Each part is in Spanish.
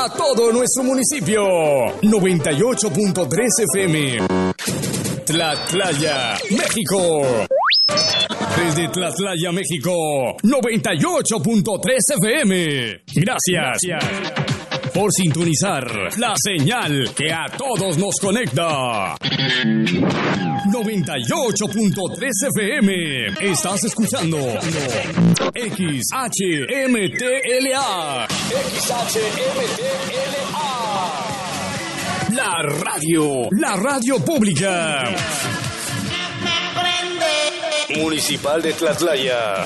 a todo nuestro municipio. 98.3 FM. Tlatlaya, México. Desde Tlatlaya, México, 98.3 FM. Gracias por sintonizar la señal que a todos nos conecta. 98.3 FM. Estás escuchando XHMTLA. XHMTLA. La radio pública municipal de Tlatlaya.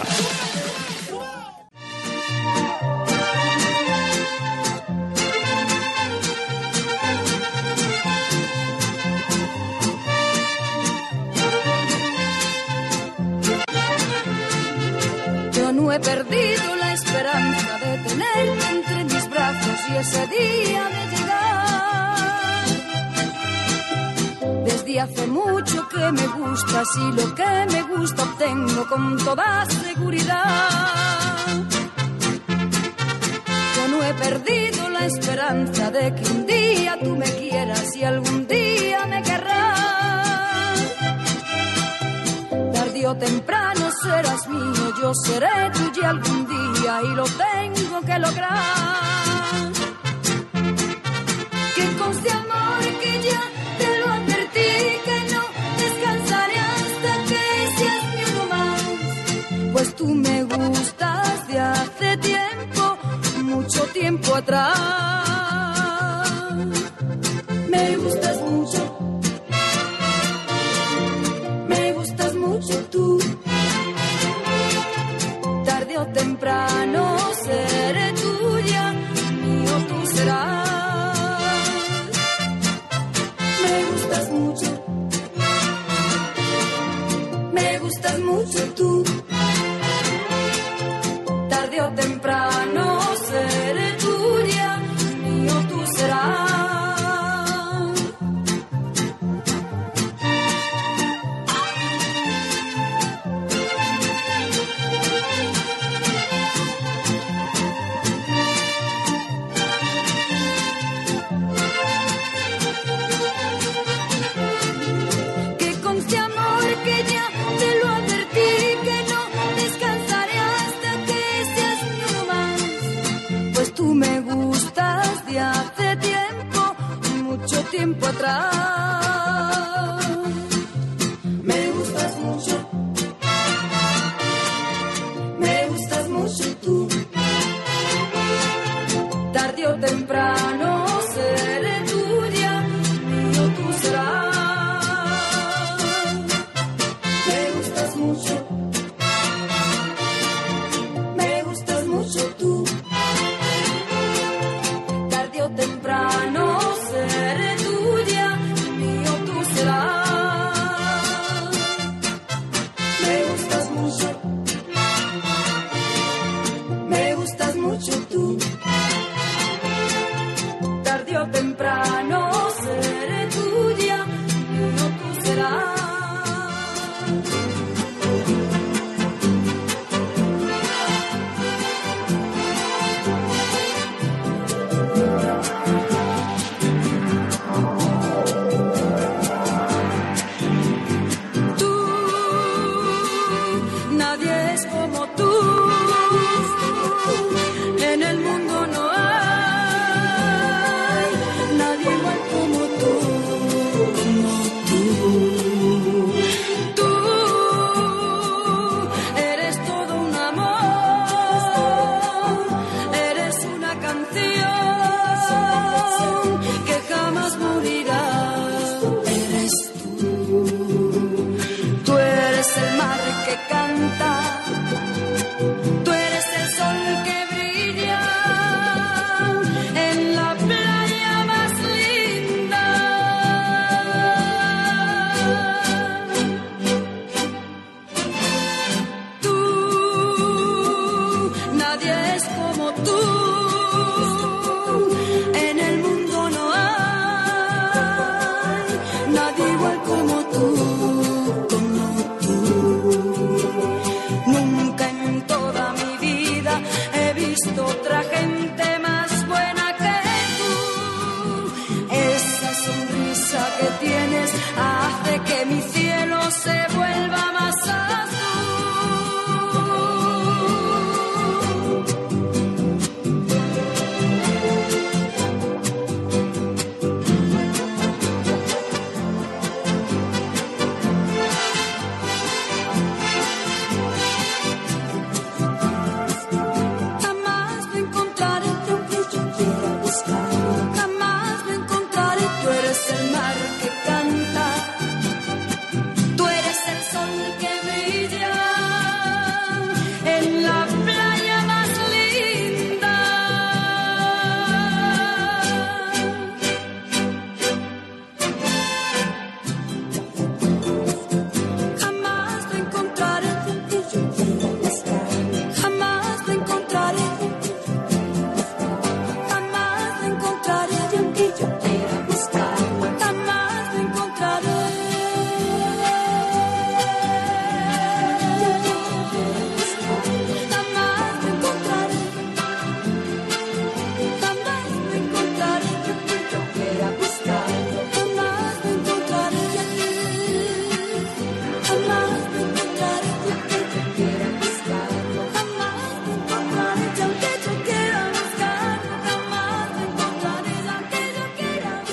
Yo no he perdido la esperanza de tenerte entre mis brazos y ese día de llegar. Desde hace mucho que me gustas y lo que me gusta obtengo con toda seguridad. Yo no he perdido la esperanza de que un día tú me quieras y algún día me querrás. Tarde o temprano serás mío, yo seré tuya algún día y lo tengo que lograr. Que conste amor que ya te lo advertí, que no descansaré hasta que seas mi uno más. Pues tú me gustas de hace tiempo, mucho tiempo atrás. Me gustas mucho, me gustas mucho tú. Tarde o temprano seré tuya, mío tú serás. Me gustas mucho, me gustas mucho tú. Tarde o temprano seré tuya, mío tú serás. Que conste amor que ya te lo advertí, que no descansaré hasta que seas mi uno más. Pues tú me gustas de hace tiempo, mucho tiempo atrás. Me gustas mucho, me gustas mucho tú. Tarde o temprano seré tuya, mío tú serás. Me gustas mucho, me gustas mucho tú. Tarde o temprano seré tuya, mío tú serás. Me gustas mucho, me gustas mucho tú. Tarde o temprano seré tuya, mío tú serás. Tú, nadie es como tú. En el mundo no hay nadie igual como tú, como tú. Tú eres todo un amor, eres una canción que jamás morirá. Eres tú eres el mar que canta, tú eres el sol que brilla en la playa más linda. Tú, nadie es como tú. En el mundo no hay nadie igual como tú, como tú. Nunca en toda mi vida he visto otra gente más buena que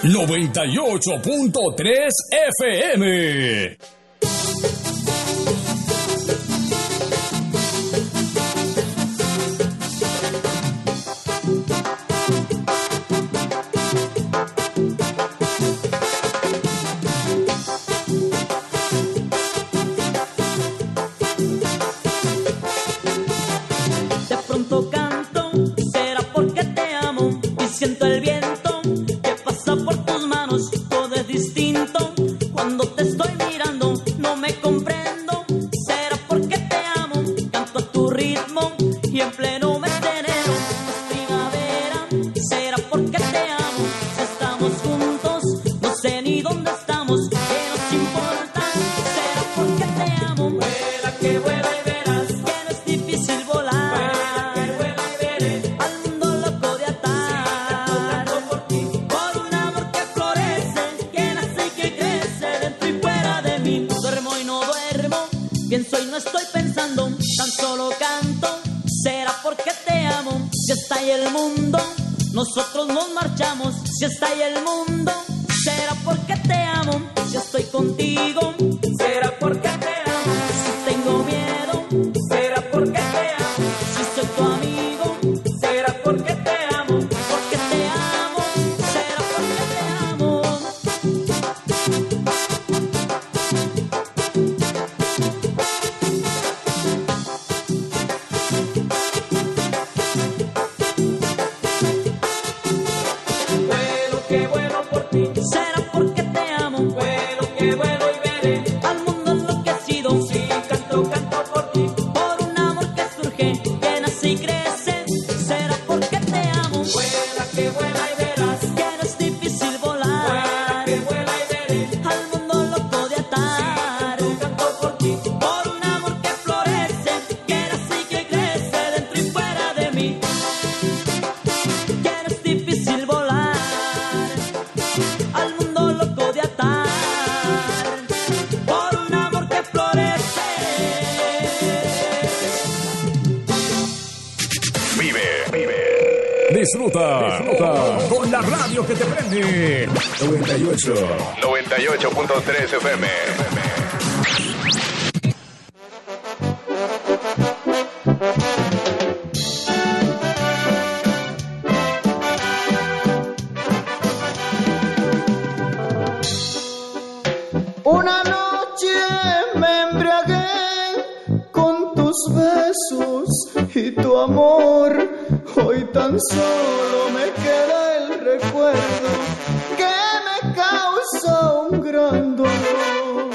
98.3 FM. De pronto canto, será porque te amo y siento el viento que pasa por tus manos. Todo es distinto cuando te estoy mirando, no me comprendo. Será porque te amo, canto a tu ritmo y en pleno mes de enero es primavera. Será porque te amo, si estamos juntos, no sé ni dónde estamos, qué nos importa. Será porque te amo, vuela que vuela y verás que no es difícil volar. Pienso y no estoy pensando, tan solo canto. Será porque te amo, si está ahí el mundo, nosotros nos marchamos. Si está ahí el mundo, será porque te amo, si estoy contigo. Será porque te amo, si tengo miedo. Será porque te amo, si soy tu amigo. Será porque te amo, porque te amo. Será porque te amo. Que vuelo por ti, será porque te amo. Vuelo que vuelo y veré al mundo enloquecido. Sí, canto, canto por ti, por un amor que surge, que nace y crece. Será porque te amo. Vuela que vuela y verás que no es difícil volar. Vuela que vuela y veré al mundo loco de atar. Sí, canto, canto por ti, por un amor que florece, que nace y que crece dentro y fuera de mí. Que no es difícil volar. Al mundo loco de atar, por un amor que florece. Vive. Disfruta con la radio que te prende. 98.3 FM. Una noche me embriagué con tus besos y tu amor. Hoy tan solo me queda el recuerdo que me causa un gran dolor.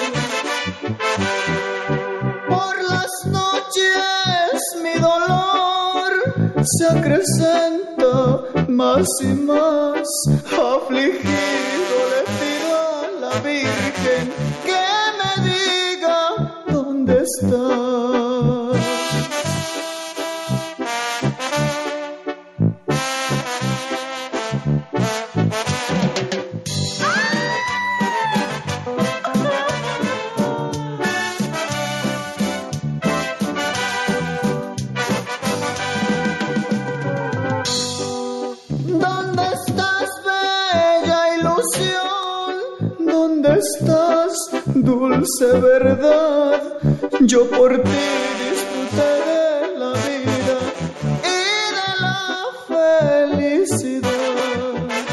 Por las noches mi dolor se acrecenta más y más. Afligido le pido a la Virgen que me diga dónde estás. ¿Dónde estás, bella ilusión? ¿Dónde estás, dulce verdad? Yo por ti disfruté de la vida y de la felicidad.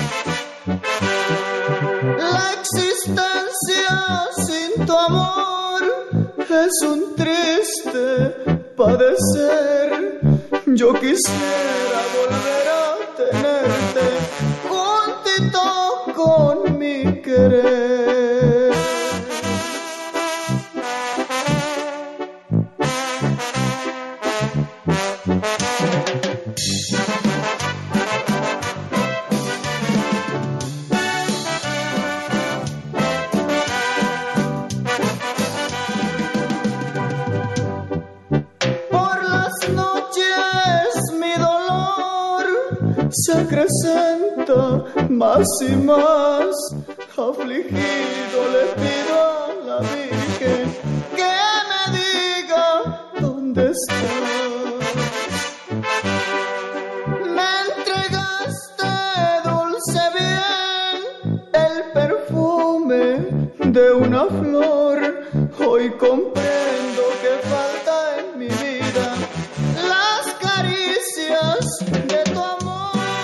La existencia sin tu amor es un triste padecer. Yo quisiera volver a tenerte juntito con mi querer. Por las noches mi dolor se acrecenta más y más. Afligido le pido a la Virgen que me diga dónde estás. Me entregaste dulce bien comprendo que falta en mi vida las caricias de tu amor.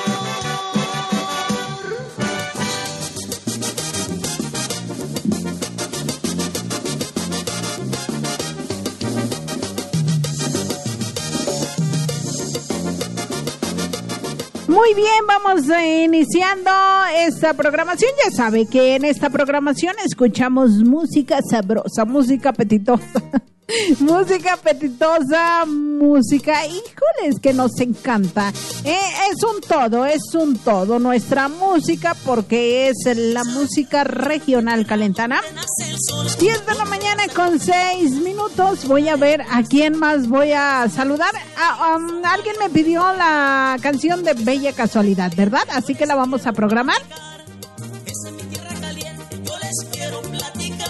Muy bien, vamos iniciando esta programación. Ya sabe que en esta programación escuchamos música sabrosa, música apetitosa. Música apetitosa, música, híjoles, que nos encanta. Es un todo nuestra música, porque es la música regional calentana. 10 de la mañana con 6 minutos. Voy a ver a quién más voy a saludar. Alguien me pidió la canción de Bella Casualidad, ¿verdad? Así que la vamos a programar. Es en mi tierra caliente, yo les quiero platicar.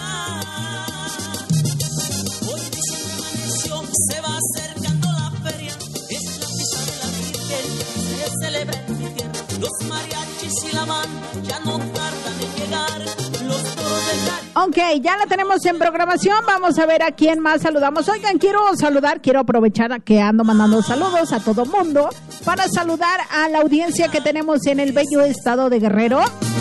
Hoy diciembre amaneció, se va acercando la feria. Es la fiesta de la Virgen, se celebra en mi tierra. Los mariachis y la banda ya no tardan en llegar. Los toros del Caribe. Ok, ya la tenemos en programación. Vamos a ver a quién más saludamos. Oigan, quiero aprovechar que ando mandando saludos a todo mundo para saludar a la audiencia que tenemos en el bello estado de Guerrero.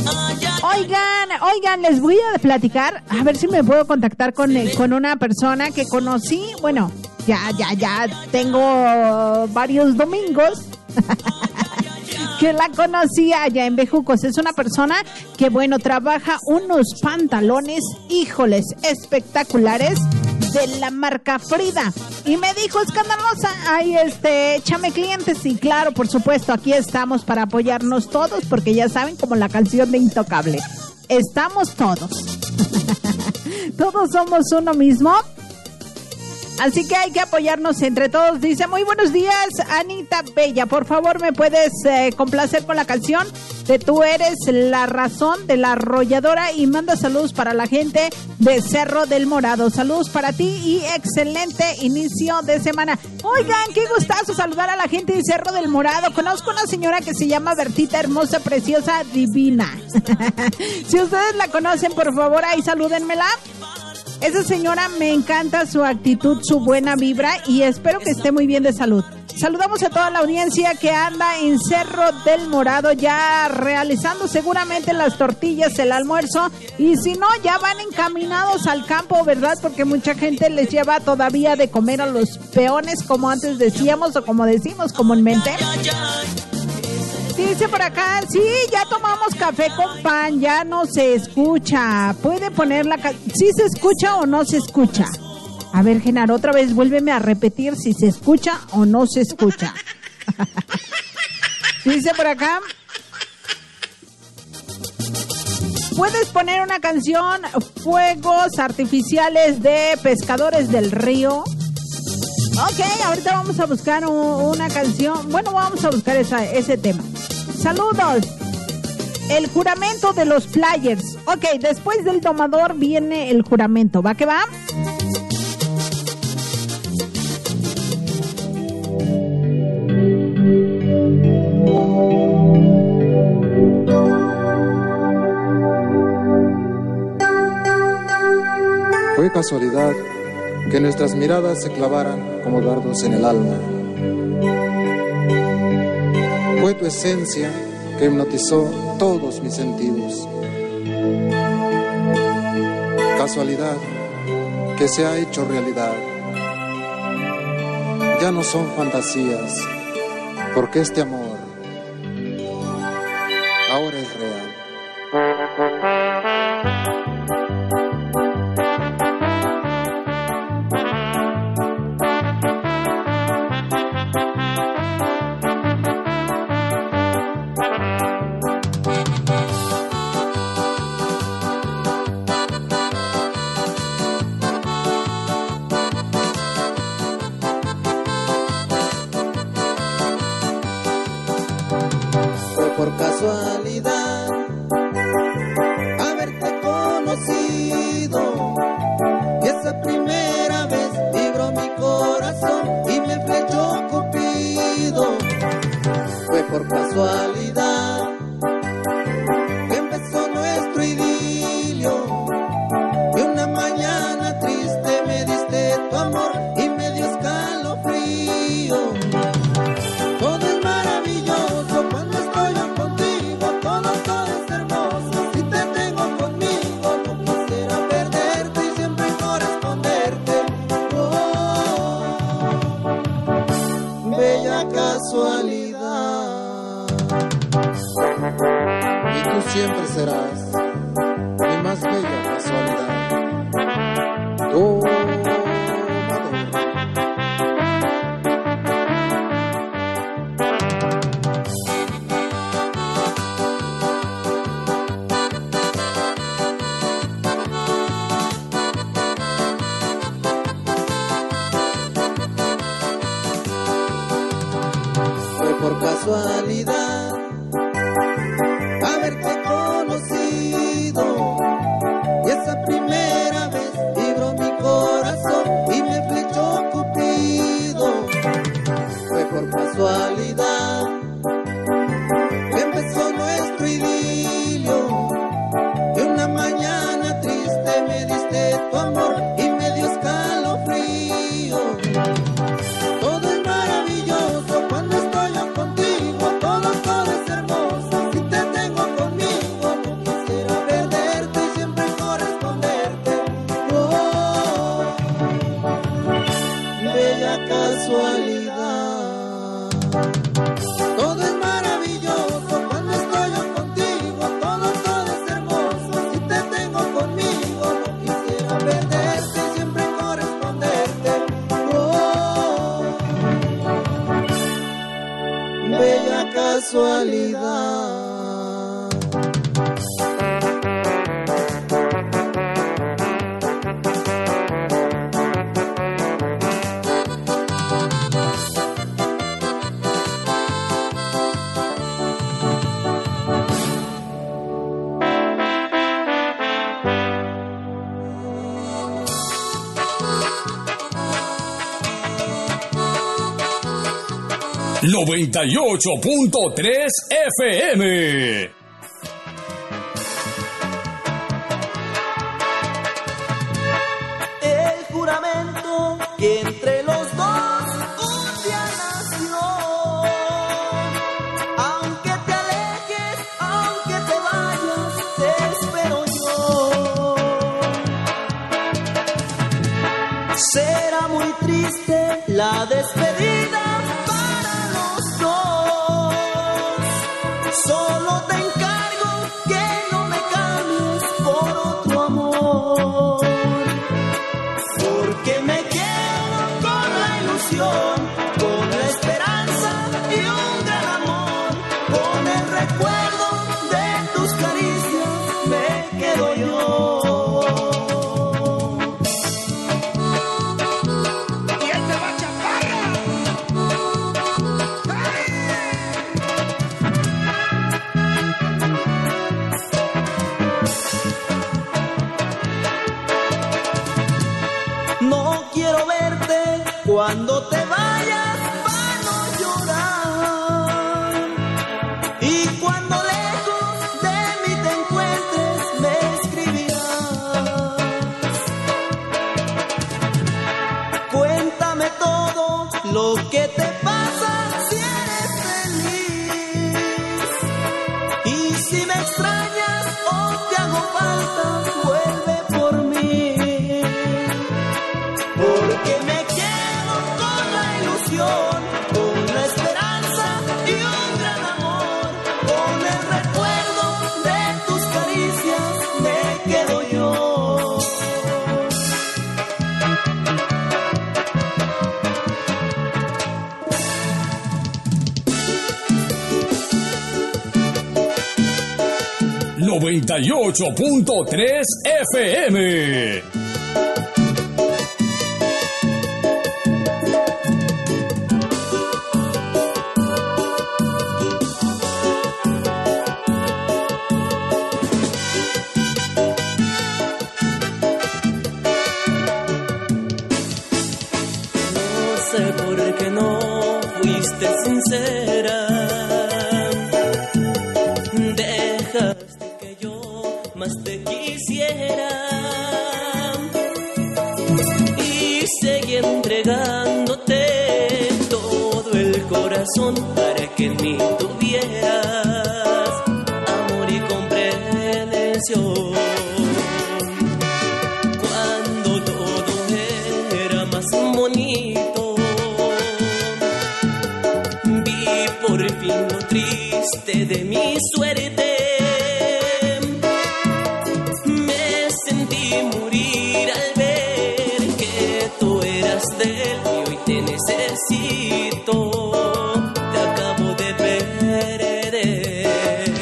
Oigan, les voy a platicar, a ver si me puedo contactar con una persona que conocí. Bueno, ya tengo varios domingos que la conocí allá en Bejucos. Es una persona que, bueno, trabaja unos pantalones, híjoles, espectaculares, de la marca Frida. Y me dijo, escandalosa, ay, échame clientes. Y claro, por supuesto, aquí estamos para apoyarnos todos, porque ya saben, como la canción de Intocable, estamos todos. Todos somos uno mismo. Así que hay que apoyarnos entre todos. Dice, muy buenos días, Anita Bella. Por favor, ¿me puedes complacer con la canción de Tú eres la razón, de La Arrolladora? Y manda saludos para la gente de Cerro del Morado. Saludos para ti y excelente inicio de semana. Oigan, qué gustazo saludar a la gente de Cerro del Morado. Conozco una señora que se llama Bertita, hermosa, preciosa, divina. Si ustedes la conocen, por favor, ahí salúdenmela. Esa señora, me encanta su actitud, su buena vibra, y espero que esté muy bien de salud. Saludamos a toda la audiencia que anda en Cerro del Morado, ya realizando seguramente las tortillas, el almuerzo, y si no, ya van encaminados al campo, ¿verdad? Porque mucha gente les lleva todavía de comer a los peones, como antes decíamos, o como decimos comúnmente. Dice por acá, sí, ya tomamos café con pan, ya no se escucha. ¿Puede poner ¿sí se escucha o no se escucha? A ver, Genaro, otra vez vuélveme a repetir si se escucha o no se escucha. Dice por acá, ¿puedes poner una canción, Fuegos Artificiales de Pescadores del Río? Ok, ahorita vamos a buscar una canción. Bueno, vamos a buscar ese tema. Saludos. El juramento de los Flyers. Ok, después del domador viene el juramento. ¿Va que va? Fue casualidad que nuestras miradas se clavaran como dardos en el alma. Fue tu esencia que hipnotizó todos mis sentidos. Casualidad que se ha hecho realidad. Ya no son fantasías, porque este amor ahora es real. Por casualidad haberte conocido, y esa primera vez vibró mi corazón y me flechó Cupido. Fue por casualidad que empezó nuestro idilio, y una mañana triste me siempre serás mi más bella casualidad. Tomador. Fue por casualidad haberte conocido, y esa primera vez vibró mi corazón y me flechó Cupido. Fue por casualidad que empezó nuestro idilio, y una mañana triste me diste tu amor y me dio escalofrío. Todo es maravilloso cuando estoy yo contigo, todo es hermoso si te tengo conmigo. No quisiera perderte y siempre corresponderte. Oh, bella casualidad. Todo es maravilloso cuando estoy yo contigo, todo es hermoso si te tengo conmigo. No quisiera perderte y siempre corresponderte. Oh, bella casualidad. 98.3 FM. El juramento que entre los dos un día nació. Aunque te alejes, aunque te vayas, te espero yo. Será muy triste la despedida para los dos. Solo te encargo que no me cambies por otro amor. Porque me quedo con la ilusión, con la esperanza y un gran amor. Con el recuerdo de tus caricias me quedo yo. Y él se va a chaparra. No quiero verte cuando te vayas para no llorar. Y cuando lejos de mí te encuentres me escribirás. Cuéntame todo lo que te pasa si eres feliz. Y si me extrañas o te hago falta, vuelve por mí. Porque me quedo con la ilusión, con la esperanza y un gran amor. Con el recuerdo de tus caricias me quedo yo. 98.3 FM. No sé por qué no fuiste sincera. Dejaste que yo más te quisiera. Y seguí entregándote todo el corazón para que en mí tuvieras amor y comprensión. Cuando todo era más bonito, vi por fin lo triste de mi suerte. necesito, te acabo de perder.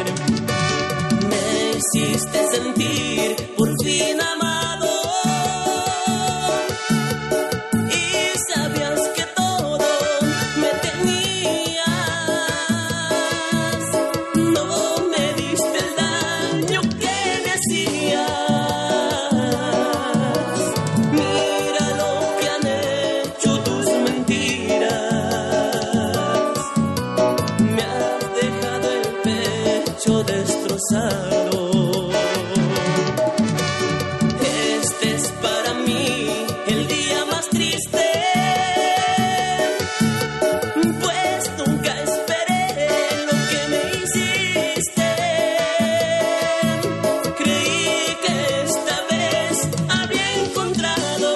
Me hiciste sentir por fin amado y sabías que todo me tenías. No me diste el daño que me hacías. Mira lo que han hecho tus mentiras. Me has dejado el pecho destrozado. Este es para mí el día más triste, pues nunca esperé lo que me hiciste. Creí que esta vez había encontrado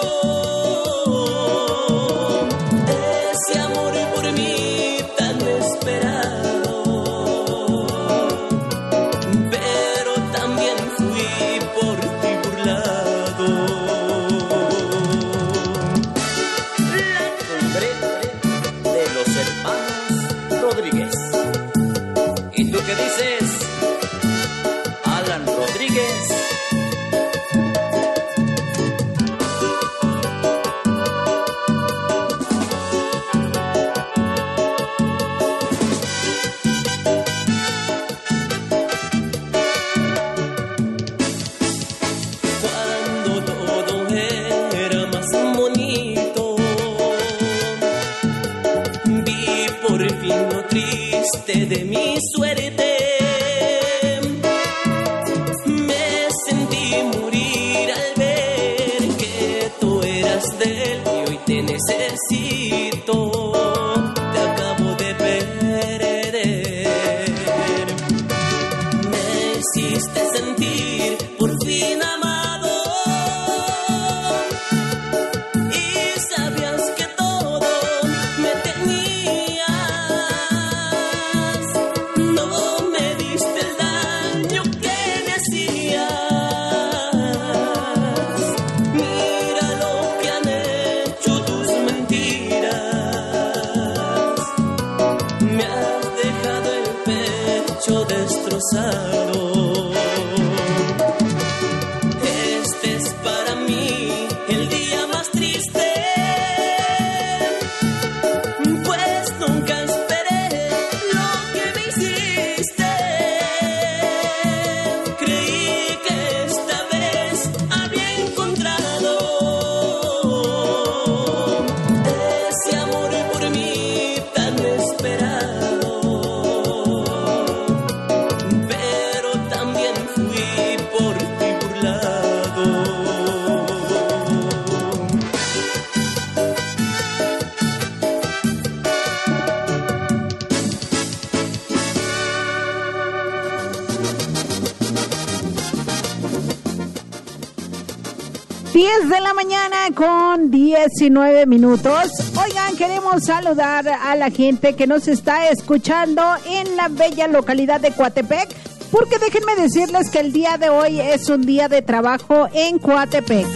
ese amor por mí tan esperado, pero también fui por ti burlado. La cumbre de los hermanos Rodríguez. ¿Y tú qué dices, Alan Rodríguez? Cuando todo era más bonito, vi por fin lo triste de mi suerte. Me sentí morir al ver que tú eras de él y hoy te necesito, te acabo de perder. Me hiciste sentir por fin amado y sabías que todo me tenías. No me diste el daño que me hacías. Mira lo que han hecho tus mentiras. Me has dejado el pecho destrozado. Este es para mí el día más triste, pues nunca esperé lo que me hiciste. Creí que esta vez había encontrado ese amor por mí tan esperado, pero también fui por ti burlado. Diez de la mañana con 19 minutos. Oigan, queremos saludar a la gente que nos está escuchando en la bella localidad de Coatepec, porque déjenme decirles que el día de hoy es un día de trabajo en Coatepec.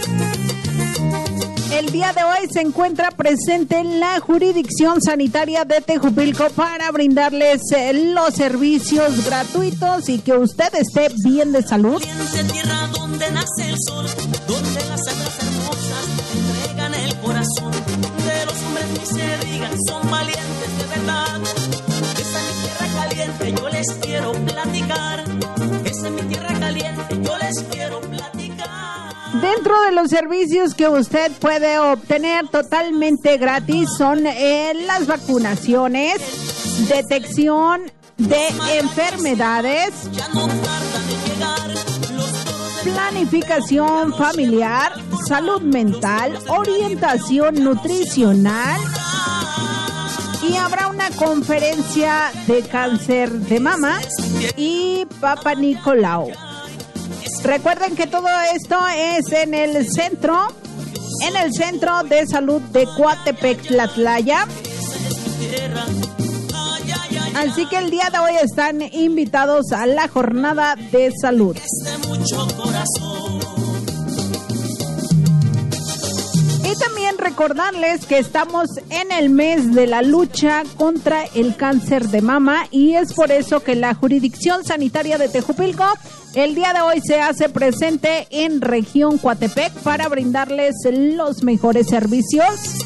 El día de hoy se encuentra presente la jurisdicción sanitaria de Tejupilco para brindarles los servicios gratuitos y que usted esté bien de salud. Caliente tierra donde nace el sol, donde las almas hermosas entregan el corazón. De los hombres ni se digan, son valientes de verdad. Esa es mi tierra caliente, yo les quiero platicar. Esa es mi tierra caliente, yo les quiero platicar. Dentro de los servicios que usted puede obtener totalmente gratis son las vacunaciones, detección de enfermedades, Ya no tardan en llegar los toros de planificación familiar, salud mental, orientación nutricional y habrá una conferencia de cáncer de mama y Papa Nicolau. Recuerden que todo esto es en el centro de salud de Coatepec, Tlatlaya. Así que el día de hoy están invitados a la jornada de salud. Y también recordarles que estamos en el mes de la lucha contra el cáncer de mama y es por eso que la Jurisdicción Sanitaria de Tejupilco el día de hoy se hace presente en región Coatepec para brindarles los mejores servicios.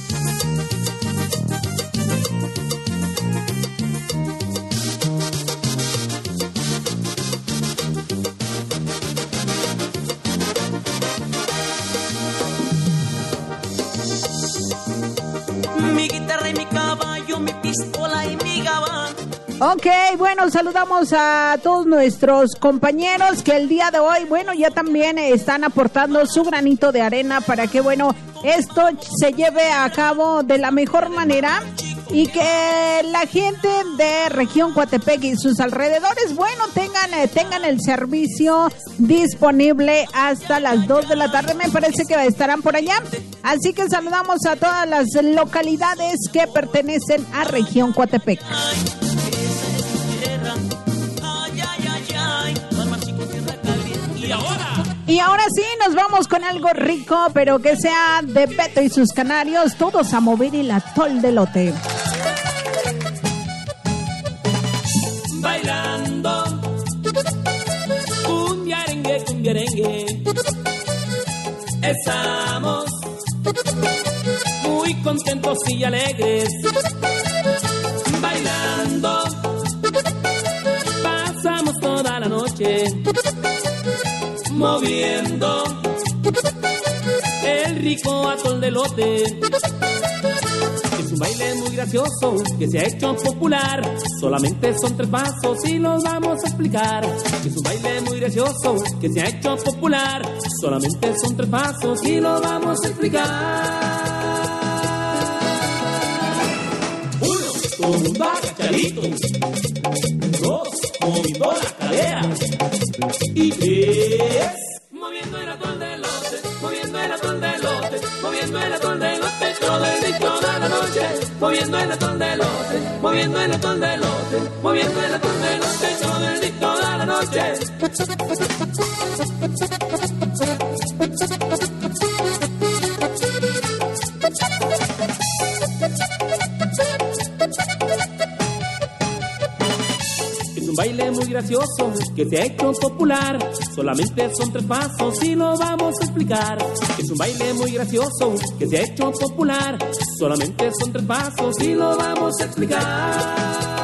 Mi guitarra y mi caballo, mi pistola y mi gabán. Ok, bueno, saludamos a todos nuestros compañeros que el día de hoy, bueno, ya también están aportando su granito de arena para que, bueno, esto se lleve a cabo de la mejor manera y que la gente de región Coatepec y sus alrededores, bueno, tengan el servicio disponible hasta las 2 de la tarde, me parece que estarán por allá. Así que saludamos a todas las localidades que pertenecen a región Coatepec. Y ahora sí, nos vamos con algo rico, pero que sea de Beto y sus canarios, todos a mover el atol de lote. Bailando, cumbiarengue, cumbiarengue. Estamos muy contentos y alegres. Bailando, pasamos toda la noche moviendo el rico atol de lote. Es un baile muy gracioso que se ha hecho popular. Solamente son 3 pasos y los vamos a explicar. Es un baile muy gracioso que se ha hecho popular. Solamente son 3 pasos y los vamos a explicar. 1, todo el mundo agachadito. 2, moviendo la cadera. Y 3, moviendo el atol de lote, moviendo el atol de lote, moviendo el atol de lote, todo el día, toda la noche, moviendo el atol de lote, moviendo el atol de lote, moviendo el atol de lote, todo el día, toda la noche. Un baile muy gracioso que se ha hecho popular. Solamente son 3 pasos y lo vamos a explicar. Es un baile muy gracioso que se ha hecho popular. Solamente son 3 pasos y lo vamos a explicar.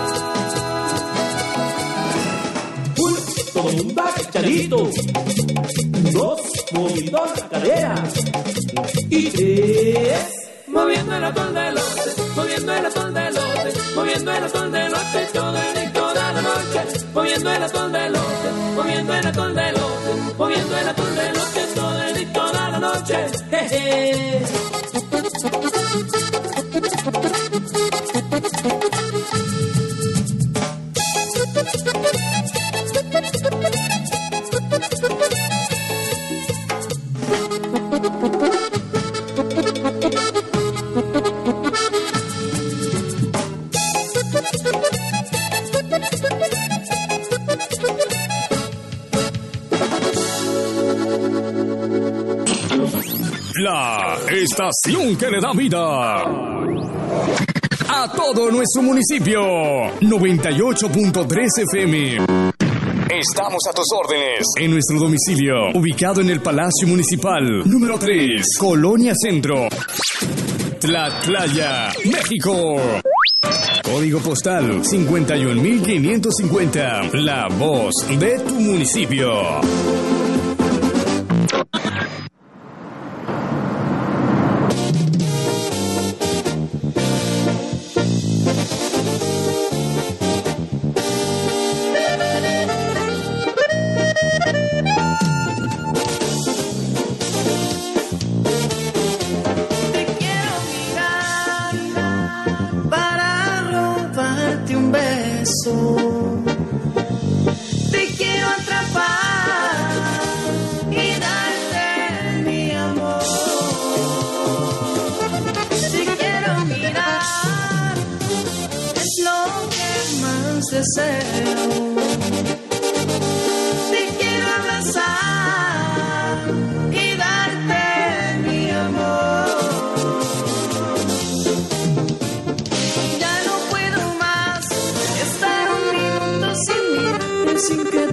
1, todo el mundo agachadito. 2, moviendo la cadera. Y 3, moviendo el atol de lote, moviendo el atol de lote, moviendo el atol de lote, todo el día, toda la noche, moviendo el atol de lote, moviendo el atol de lote, moviendo el atol de lote, todo el día, toda la noche. Jeje. La estación que le da vida a todo nuestro municipio. 98.3 FM. Estamos a tus órdenes en nuestro domicilio, ubicado en el Palacio Municipal, número 3, Colonia Centro, Tlatlaya, México. Código postal 51,550. La voz de tu municipio. Te quiero atrapar y darte mi amor. Te quiero mirar, es lo que más deseo. Te quiero abrazar y darte mi amor.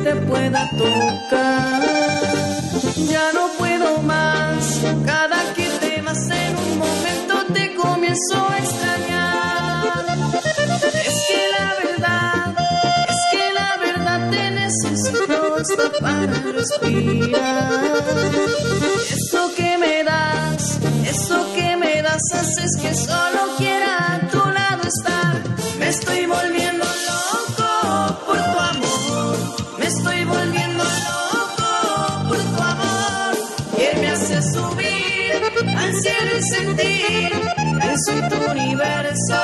te pueda tocar. Ya no puedo más, cada que te vas en un momento te comienzo a extrañar. Es que la verdad te necesito hasta para respirar. Eso que me das haces que solo quiera a tu lado estar. Me estoy volviendo loco por tu amor, me estoy volviendo loco por tu amor, que me hace subir al cielo y sentir que soy tu universo.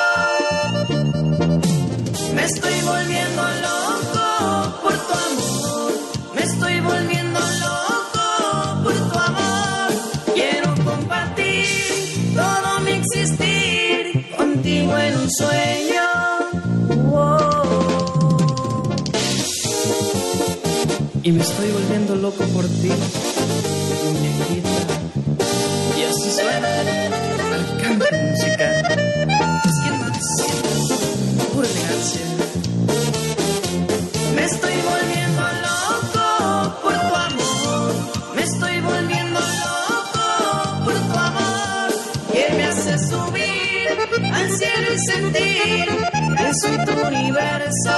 Me estoy volviendo loco por tu amor, me estoy volviendo loco por tu amor. Quiero compartir todo mi existir contigo en un sueño. Y me estoy volviendo loco por ti, mi negrita. Y así suena Arcángel musical. ¿Quién más? Pura elegancia. Me estoy volviendo loco por tu amor, me estoy volviendo loco por tu amor, que me hace subir al cielo y sentir que soy tu universo.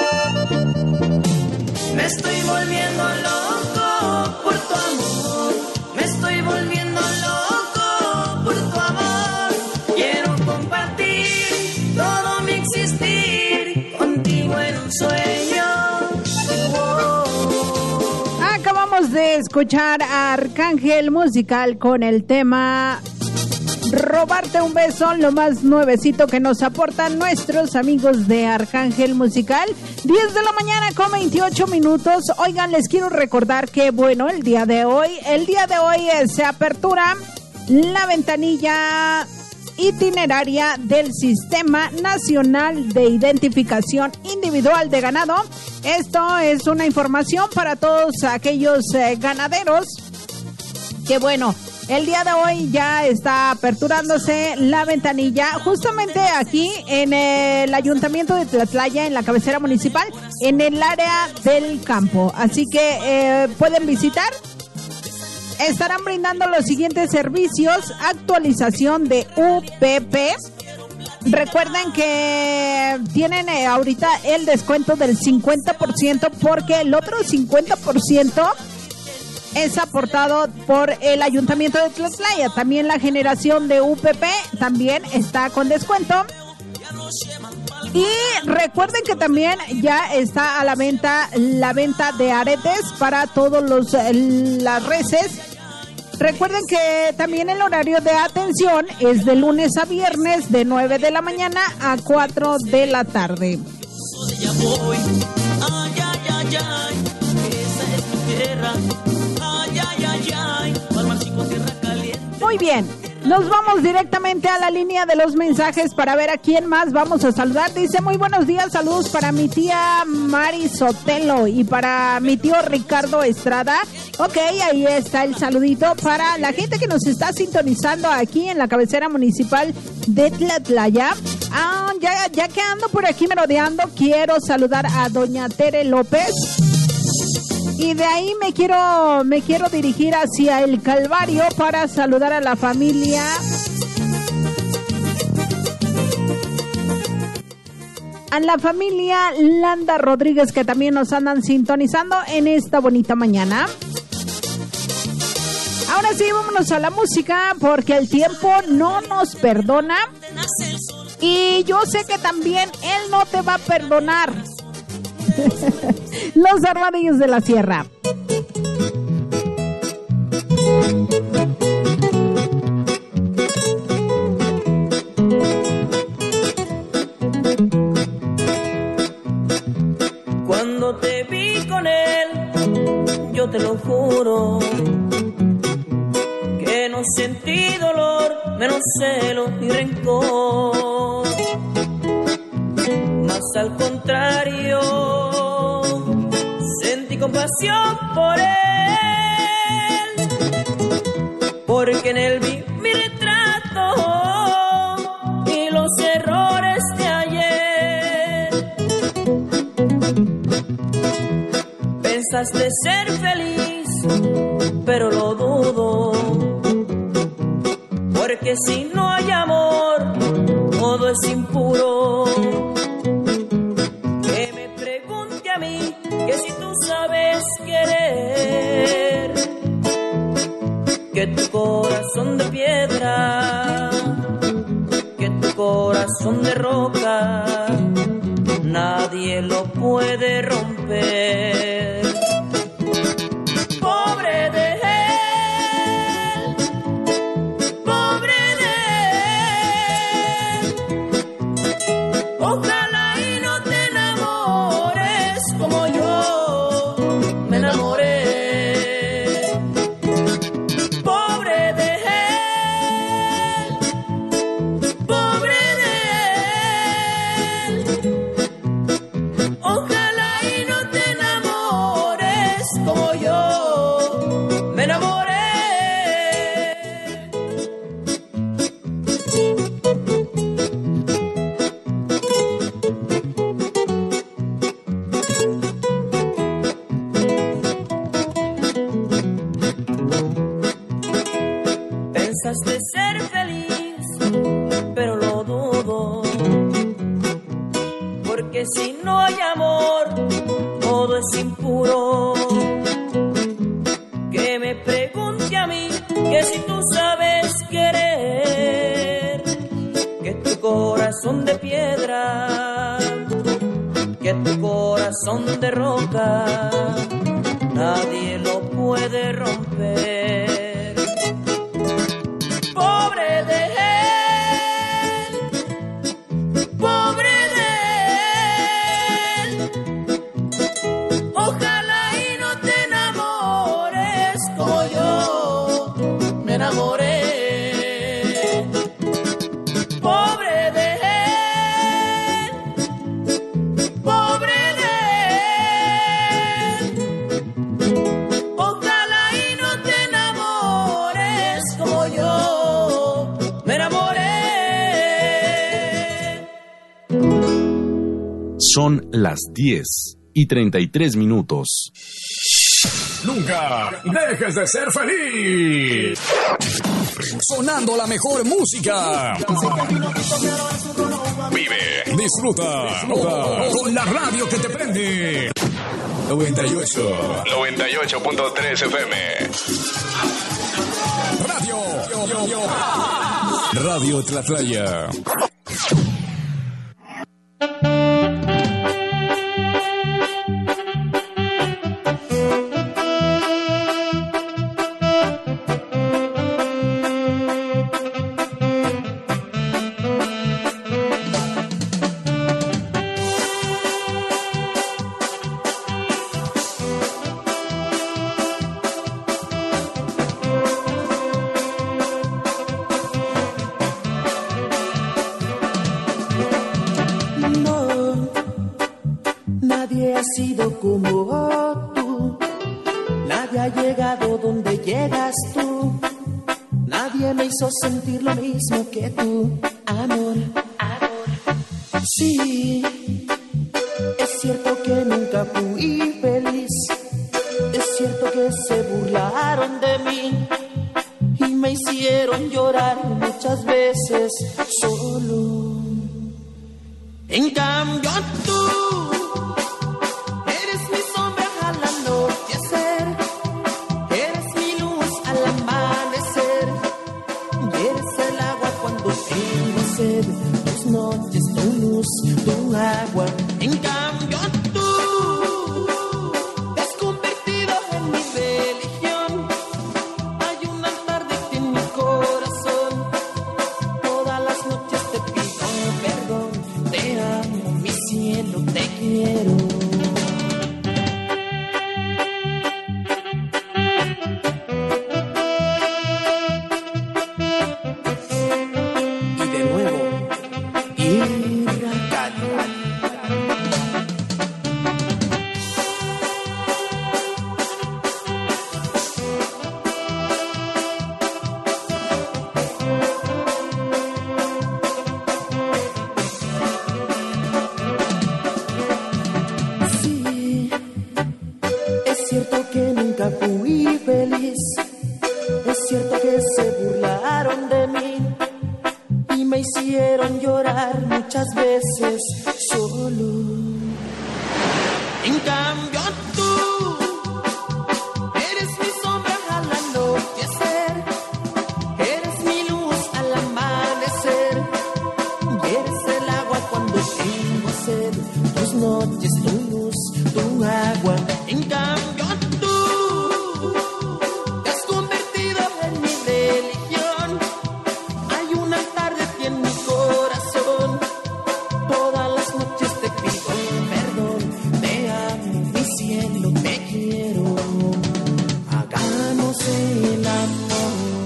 Me estoy volviendo loco por tu amor, me estoy volviendo loco por tu amor. Quiero compartir todo mi existir contigo en un sueño. Acabamos de escuchar a Arcángel Musical con el tema Robarte un beso, lo más nuevecito que nos aportan nuestros amigos de Arcángel Musical. 10 de la mañana con 28 minutos. Oigan, les quiero recordar que, bueno, el día de hoy se apertura la ventanilla itineraria del Sistema Nacional de Identificación Individual de Ganado. Esto es una información para todos aquellos ganaderos que, bueno, el día de hoy ya está aperturándose la ventanilla justamente aquí en el Ayuntamiento de Tlatlaya, en la cabecera municipal, en el área del campo. Así que pueden visitar. Estarán brindando los siguientes servicios: actualización de UPP. Recuerden que tienen ahorita el descuento del 50% porque el otro 50% es aportado por el Ayuntamiento de Tlatlaya. También la generación de UPP también está con descuento. Y recuerden que también ya está a la venta de aretes para todos las reses. Recuerden que también el horario de atención es de lunes a viernes de 9 de la mañana a 4 de la tarde. Muy bien, nos vamos directamente a la línea de los mensajes para ver a quién más vamos a saludar. Dice: muy buenos días, saludos para mi tía Mari Sotelo y para mi tío Ricardo Estrada. Ok, ahí está el saludito para la gente que nos está sintonizando aquí en la cabecera municipal de Tlatlaya. Ya que ando por aquí merodeando, quiero saludar a doña Tere López. Y de ahí me quiero dirigir hacia el Calvario para saludar a la familia Landa Rodríguez, que también nos andan sintonizando en esta bonita mañana. Ahora sí, vámonos a la música porque el tiempo no nos perdona. Y yo sé que también él no te va a perdonar. Los Armadillos de la Sierra. Cuando te vi con él, yo te lo juro, que no sentí dolor, menos celo y rencor. Más al contrario, sentí compasión por él, porque en él vi mi retrato y los errores de ayer. Piensas de ser feliz, pero lo dudo, porque si no hay amor, todo es impuro. Que me pregunte a mí, que si tú sabes querer, que tu corazón de piedra, que tu corazón de roca, nadie lo puede romper. Pobre de él, pobre de él. Ojalá y no te enamores como yo me enamoré. Pobre de él, pobre de él. Ojalá y no te enamores como yo me enamoré. Pensaste ser feliz, pero lo dudo, porque si no hay amor, todo es impuro. Que me pregunte a mí, que si tú sabes querer, que tu corazón de piedra, que tu corazón de roca, nadie lo puede romper. Pobre de él, pobre de él. Ojalá y no te enamores como yo me enamoré. Pobre de él, pobre de él. Ojalá y no te enamores como yo me enamoré. Son las 10:33. Nunca dejes de ser feliz. Sonando la mejor música. Vive, disfruta con la radio que te prende. 98.3 FM. Radio Tlatlaya. Nadie ha sido como tú, nadie ha llegado donde llegas tú, nadie me hizo sentir lo mismo que tú, amor. Sí, es cierto que nunca fui feliz, es cierto que se burlaron de mí y me hicieron llorar muchas veces solo. En cambio tú eres mi sombra al anochecer, eres mi luz al amanecer, y eres el agua cuando tengo sed, tus noches, tu luz, tu agua. En cambio tú te has convertido en mi religión, hay un altar de ti en mi corazón, todas las noches te pido perdón, te amo, mi cielo. cierto que nunca fui feliz, es cierto que se burlaron de mí y me hicieron llorar muchas veces solo. En cambio tú eres mi sombra al anochecer, eres mi luz al amanecer, y eres el agua cuando tengo sed, tus noches, tu luz, tu agua. En cambio tú te has convertido en mi religión, hay un altar de ti en mi corazón, todas las noches te pido perdón, te amo, mi cielo, te quiero, hagamos el amor.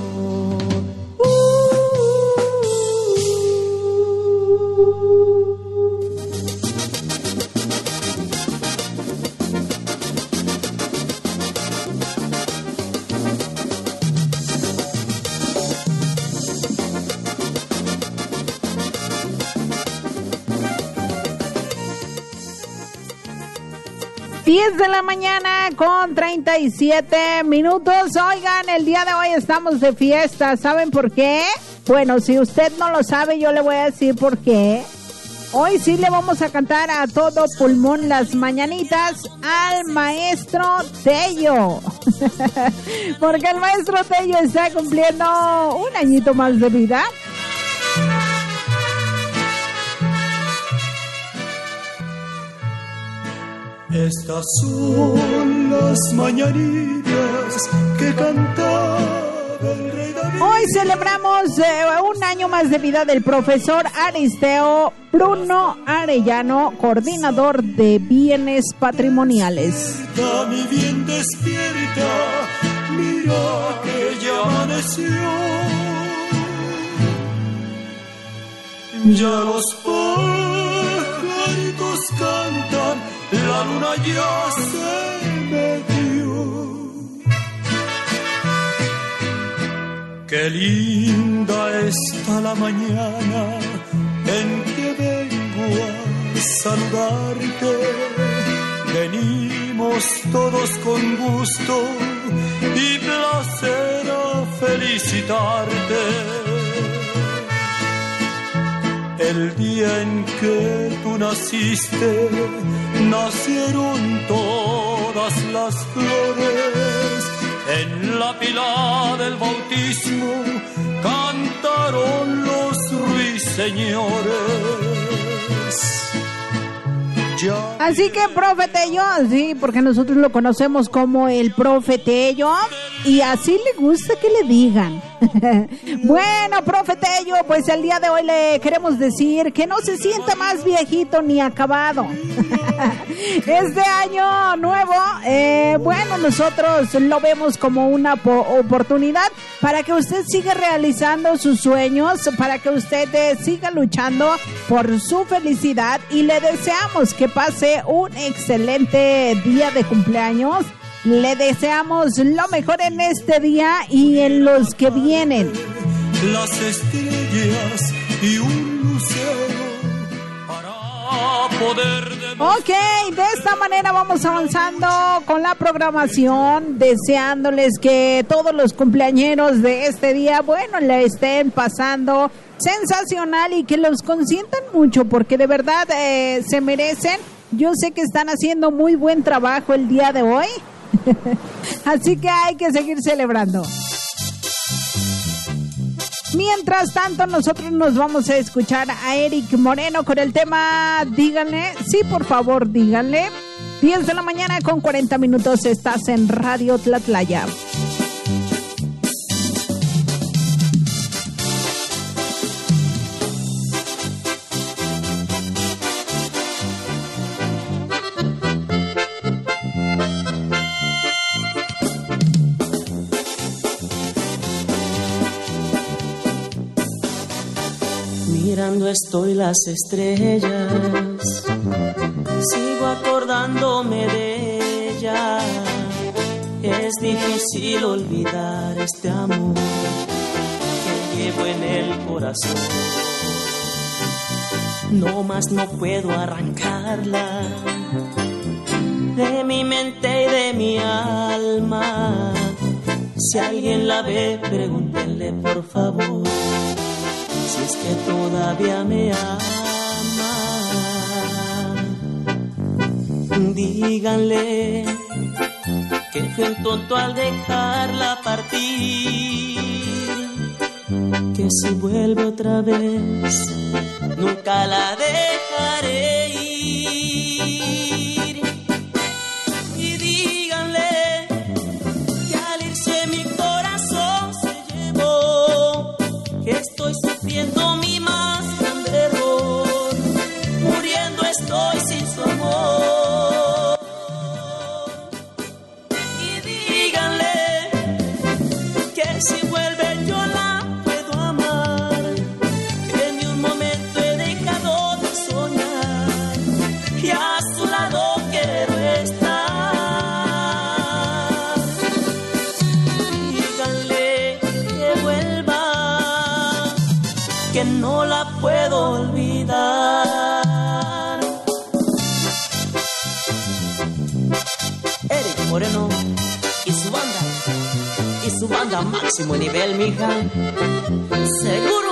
Diez de la mañana con 37 minutos. Oigan, el día de hoy estamos de fiesta. ¿Saben por qué? Bueno, si usted no lo sabe, yo le voy a decir por qué. Hoy sí le vamos a cantar a todo pulmón las mañanitas al maestro Tello. Porque el maestro Tello está cumpliendo un añito más de vida. Estas son las mañanitas que cantaba el rey David. Hoy celebramos un año más de vida del profesor Aristeo Bruno Arellano, coordinador de bienes patrimoniales. Mi bien despierta, mira que ya amaneció. Ya los pajaritos cantan, la luna ya se metió. Qué linda está la mañana en que vengo a saludarte. Venimos todos con gusto y placer a felicitarte. El día en que tú naciste, nacieron todas las flores. En la pila del bautismo cantaron los ruiseñores. Así que, profe Tello, sí, porque nosotros lo conocemos como el profe Tello, y así le gusta que le digan. Bueno, profe Tello, pues el día de hoy le queremos decir que no se sienta más viejito ni acabado. Este año nuevo, bueno, nosotros lo vemos como una oportunidad para que usted siga realizando sus sueños, para que usted siga luchando por su felicidad, y le deseamos que pase un excelente día de cumpleaños. Le deseamos lo mejor en este día y en los que vienen. Las estrellas y un lucero para poder... Ok, de esta manera vamos avanzando con la programación, deseándoles que todos los cumpleañeros de este día, bueno, le estén pasando sensacional y que los consientan mucho, porque de verdad se merecen. Yo sé que están haciendo muy buen trabajo el día de hoy. Así que hay que seguir celebrando. Mientras tanto, nosotros nos vamos a escuchar a Eric Moreno con el tema Díganle. Sí, por favor, díganle. 10 de la mañana con 40 minutos. Estás en Radio Tlatlaya. Mirando estoy las estrellas, sigo acordándome de ella. Es difícil olvidar este amor que llevo en el corazón. No más no puedo arrancarla de mi mente. mente y de mi alma. Si alguien la ve, pregúntenle por favor si es que todavía me ama. Díganle que fui un tonto al dejarla partir, que si vuelve otra vez nunca la dejaré ir. Y díganle que al irse mi corazón se llevó, que estoy sufriendo mi más grande error, muriendo estoy sin su amor. Y díganle que si vuelve yo la puedo amar, que ni un momento he dejado de soñar y a su lado quiero estar. Díganle que vuelva, que no la puedo olvidar. Eric Moreno y su banda máximo nivel, mija. Seguro.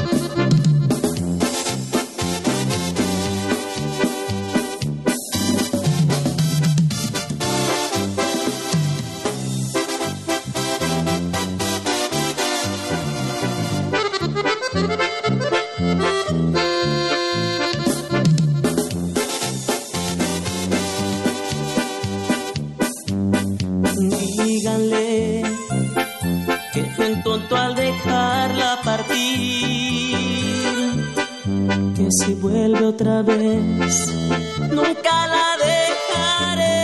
Díganle que fui un tonto al dejarla partir, que si vuelve otra vez nunca la dejaré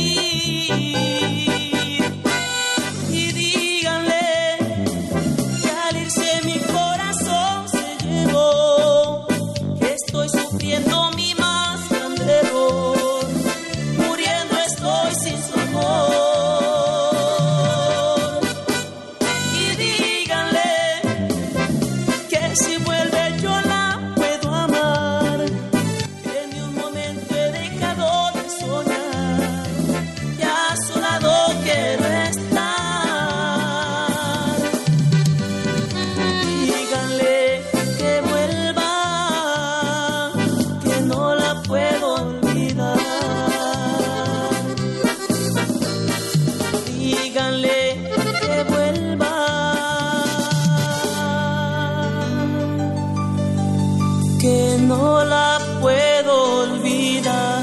ir. Y díganle que al irse mi corazón se llevó, que estoy sufriendo mi más grande error, muriendo estoy sin su amor. Si vuelve yo la puedo amar, que ni un momento he dejado de soñar y a su lado quiero estar. Díganle que vuelva, que no la puedo olvidar. Díganle que vuelva, que no la puedo olvidar.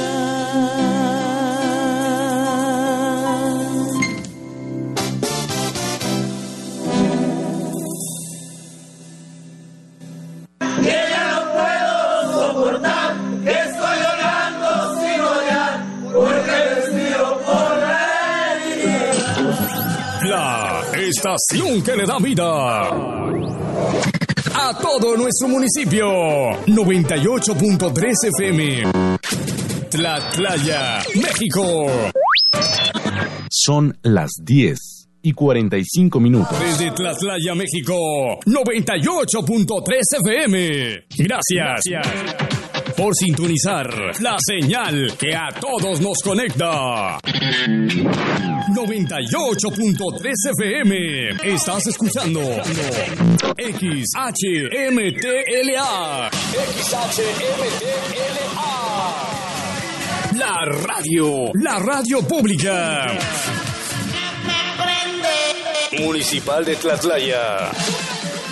Que ya no puedo soportar, que estoy llorando sin odiar, porque respiro por la La estación que le da vida a todo nuestro municipio. 98.3 FM. Tlatlaya, México. Son las 10:45. Desde Tlatlaya, México. 98.3 FM. Gracias por sintonizar la señal que a todos nos conecta. 98.3 FM. Estás escuchando XHMTLA. XHMTLA. La radio pública municipal de Tlatlaya.